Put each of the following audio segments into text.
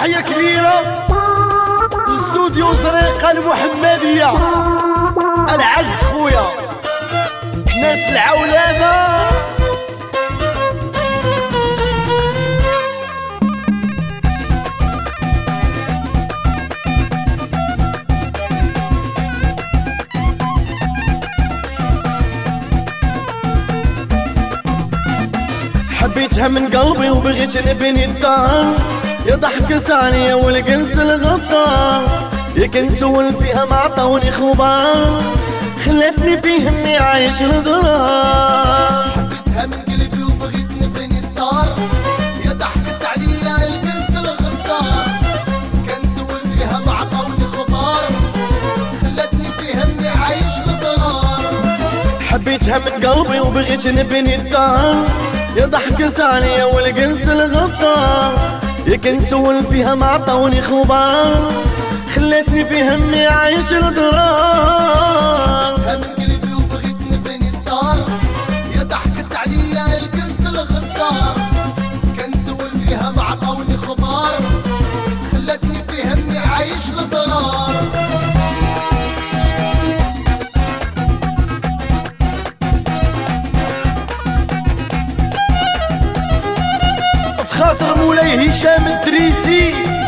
تحية كبيرة لاستوديو زريقة المحمدية، العز خويا ناس العولمة. حبيتها من قلبي وبغيت نبني الدار، يا ضحكت عليا والكنس الغدار، يا كنسول فيها ما عطوني خبار، خلتني في همي عايش الضرار. حبيتها من قلبي وبغيت نبني الدار، يا ضحكت عليا الكنس الغدار، كنسول فيها ما عطوني خبار، خلتني في همي عايش الضرار. حبيتها من قلبي وبغيت نبني الدار، يا ضحكت عليا والكنس الغدار، يا كنسول فيها ما عطوني خبار، خلتني في همي عايش الضرار. حبيتها من قلبي وبغيت نبني الدار، يا ضحكت عليا الكنس الغدار، كنسول فيها ما عطوني خبار، خلتني في همي عايش الضرار. خاطر مولاي هشام الدريسي،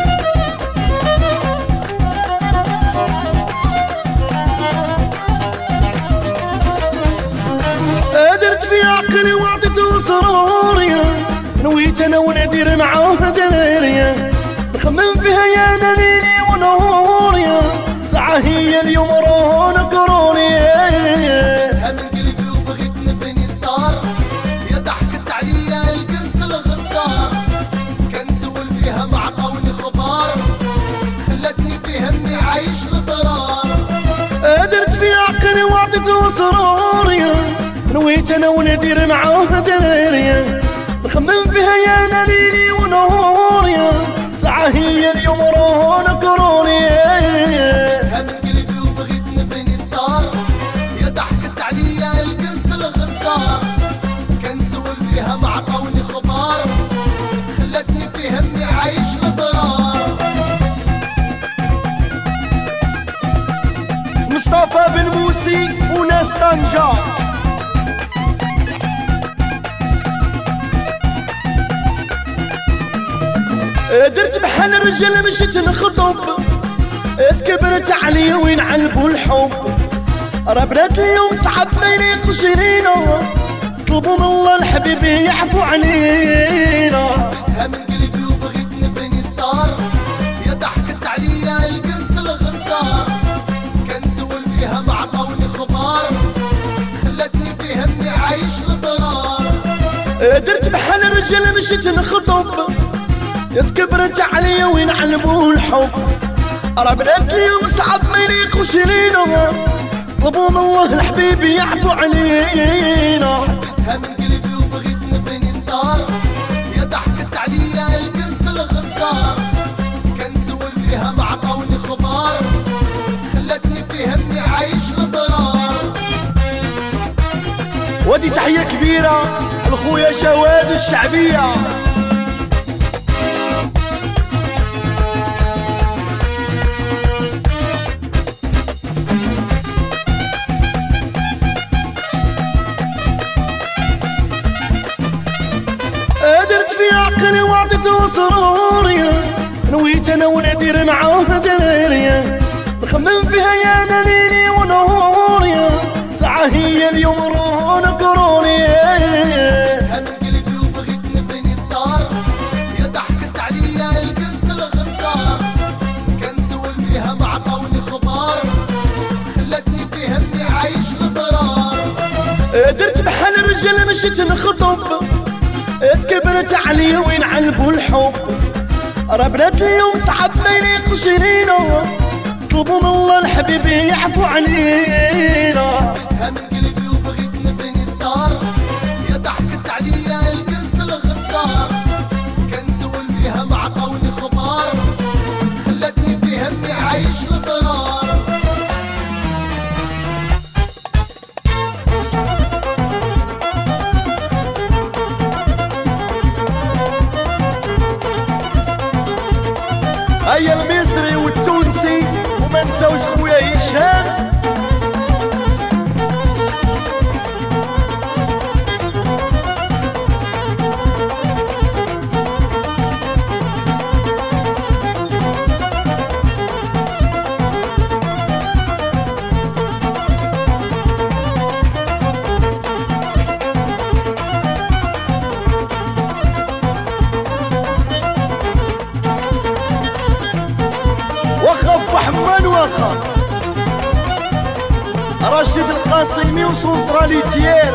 درت في عقلي وعطيته سروريا، نويت انا وندير معاه دراريا، نخمم فيها يا انا ليلي ونهوريا، ساعة هي اليوم رونا كرونيا. من قلبي وبغيت نبني الدار، يا ضحكت عليا الكنس الغدار، كنسول فيها ما عطوني خبار، خلتني في همي عايش الضرار. درت في عقلي وعطيته سروريا، نويت انا وندير معاه دراريا، نخمم فيها يا انا ليلي ونهوريا، ساعة هي اليوم رونا كرونيا. من قلبي وبغيت نبني الدار، يا ضحكت عليا الكنس الغدار، كنسول فيها ما عطوني خبار، خلتني في همي عايش الضرار. مصطفى بن موسي وناس طنجة، درت بحال الرجال مشيت نخطب، تكبرت عليا وين علبوا الحب، راه بنات اليوم صعب ما يليقوش لينا، طلبوا من الله الحبيب يعفو علينا. حبيتها من قلبي وبغيت نبني الدار، يا ضحكت عليا الكنس الغدار، كنسول فيها ما عطوني خبار، خلتني في همي عايش الضرار. درت بحال الرجال مشيت نخطب، تكبرت عليا وين علبوا الحب، راه بنات اليوم صعب ما يليقوش لينا، طلبوا من الله الحبيب يعفو علينا. حبيتها من قلبي وبغيت نبني الدار، يا ضحكت عليا الكنس الغدار، كنسول فيها ما عطوني خبار، خلتني في همي عايش الضرار. ودي تحية كبيرة لخويا شواد الشعبية. درت في عقلي وعطيته سروريا، نويت انا وندير معاه دراريا، نخمم فيها يا انا ليلي ونهوريا، ساعة هي اليوم رونا كرونيا. من قلبي وبغيت نبني الدار، يا ضحكت عليا الكنس الغدار، كنسول فيها ما عطوني خبار، خلتني في همي عايش الضرار. درت بحال الرجال مشيت نخطب، تكبرت عليا وين علبوا الحب، راه بنات اليوم صعب ما يليقوش لينا، طلبوا من الله الحبيب يعفو علينا. حبيتها من قلبي وبغيت نبني الدار، يا ضحكت عليا الكنس الغدار، كنسول فيها ما عطوني خبار، خلتني في همي عايش الضرار. هيا المصري والتونسي وما نساوش خويا هشام. حمان واخا راشد القاسمي وسونطرالي تيير.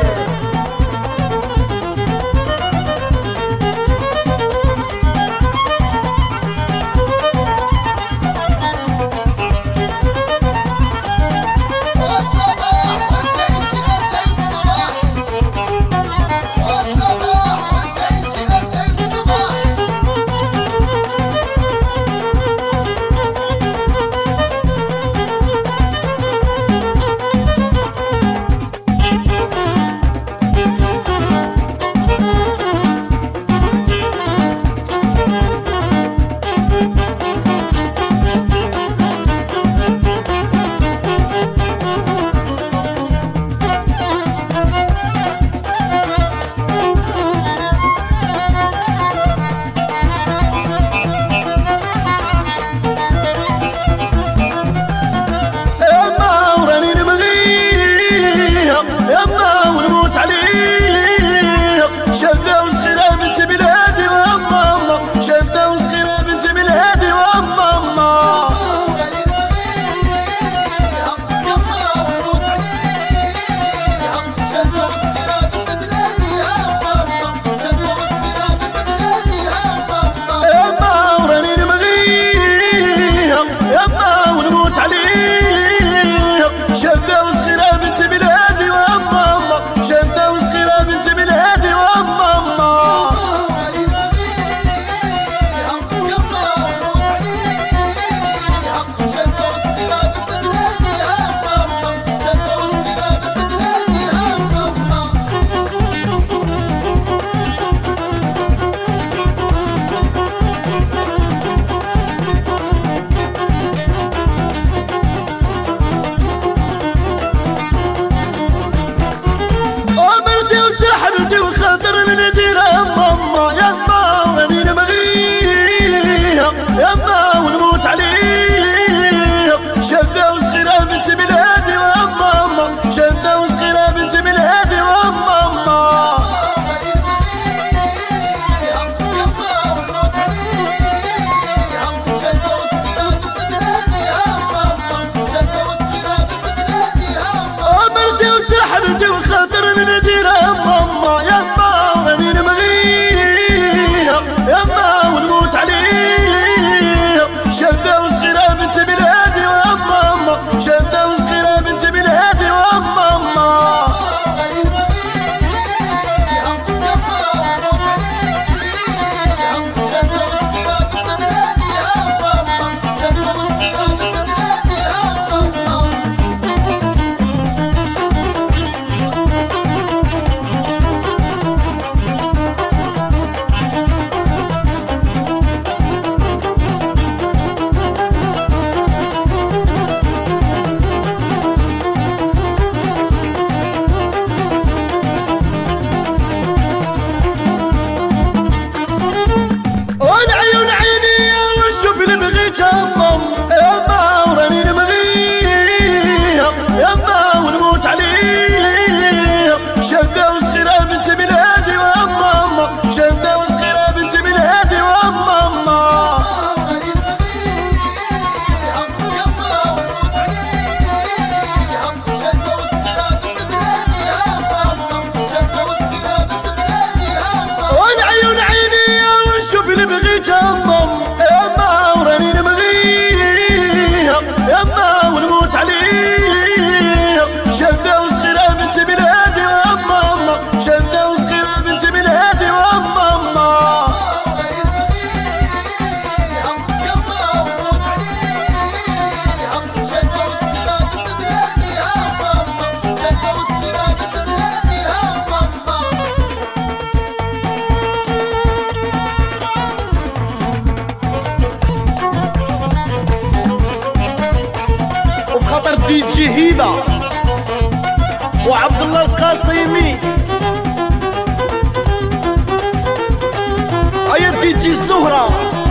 بوشيبة وعبد الله القاسمي. أيا بيتي الزهرة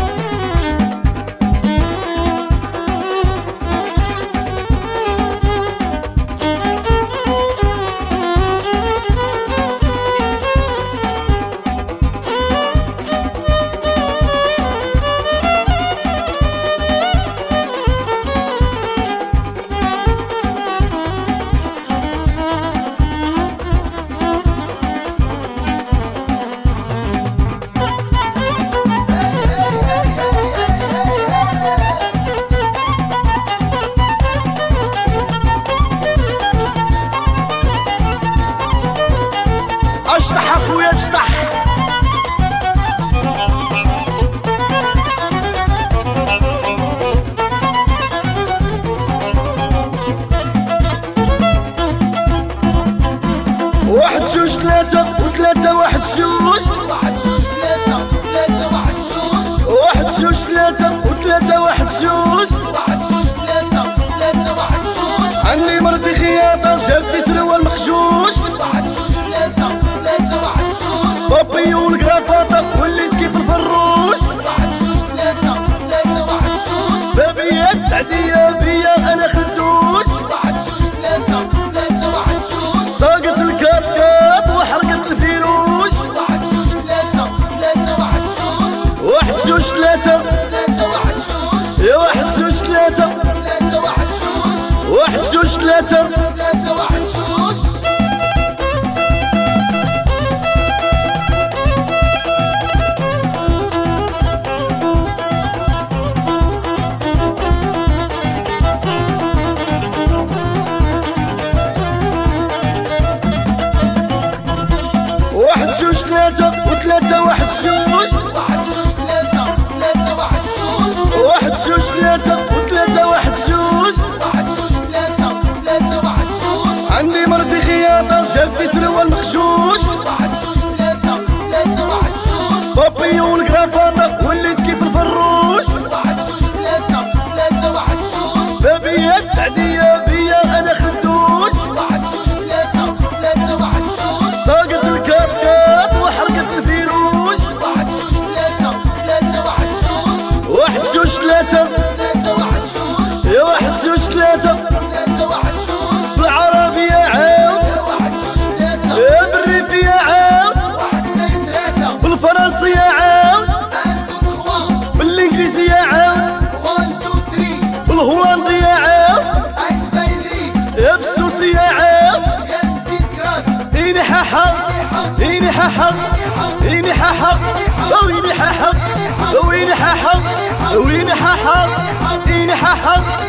اشطح اخويا اشطح. واحد جوج ثلاثة وثلاثة واحد جوج. واحد جوج ثلاثة ثلاثة واحد جوج. واحد جوج ثلاثة وثلاثة واحد جوج. واحد جوج ثلاثة ثلاثة واحد جوج. عني مرتي خياطة جابتي سروال مخشوش. واحد جوج ثلاثة ثلاثة واحد جوج. بابي والكرافاطة وليت كيف الفروش. واحد جوج ثلاثة ثلاثة واحد جوج. بابي يا السعدية بيا انا خدوش. واحد جوج ثلاثة ثلاثة واحد جوج. ساقط الكاتكات وحرقت الفيروش. واحد جوج ثلاثة ثلاثة واحد جوج. واحد جوج ثلاثة ثلاثة واحد جوج. يا واحد جوج ثلاثة ثلاثة واحد جوج. واحد جوج ثلاثة ثلاثة واحد جوج. واحد جوج ثلاثة وثلاثة واحد جوج. واحد جوج ثلاثة ثلاثة واحد جوج. واحد جوج ثلاثة وثلاثة واحد جوج. واحد جوج ثلاثة ثلاثة واحد جوج. عندي مرتي خياطة جابتي سروال مخشوش. واحد جوج ثلاثة ثلاثة واحد جوج. بابي والكرافاطة وليت كيف الفروش. واحد جوج ثلاثة ثلاثة واحد جوج. بابي يا السعدية بيا انا خدوش. واحد جوج ثلاثة ثلاثة واحد جوج. ساقط الكاتكات وحرقت الفيروش. واحد جوج ثلاثة ثلاثة واحد جوج. واحد جوج ثلاثة ثلاثة واحد جوج. يا واحد جوج ثلاثة ثلاثة واحد جوج. بالعربية عاود. يا واحد جوج ثلاثة. يا بالريفية عاود. واحد اثنين ثلاثة. بالفرنسية عاود. ان تو تخوا. بالانجليزية عاود. وان تو ثري. بالهولندية عاود. اين فايلي. يا بالسوسية عاود. يا نسيت كراد. إيني حاحا إيني حاحا إيني حاحا ويني حاحا ويني حاحا ويني حاحا إيني حاحا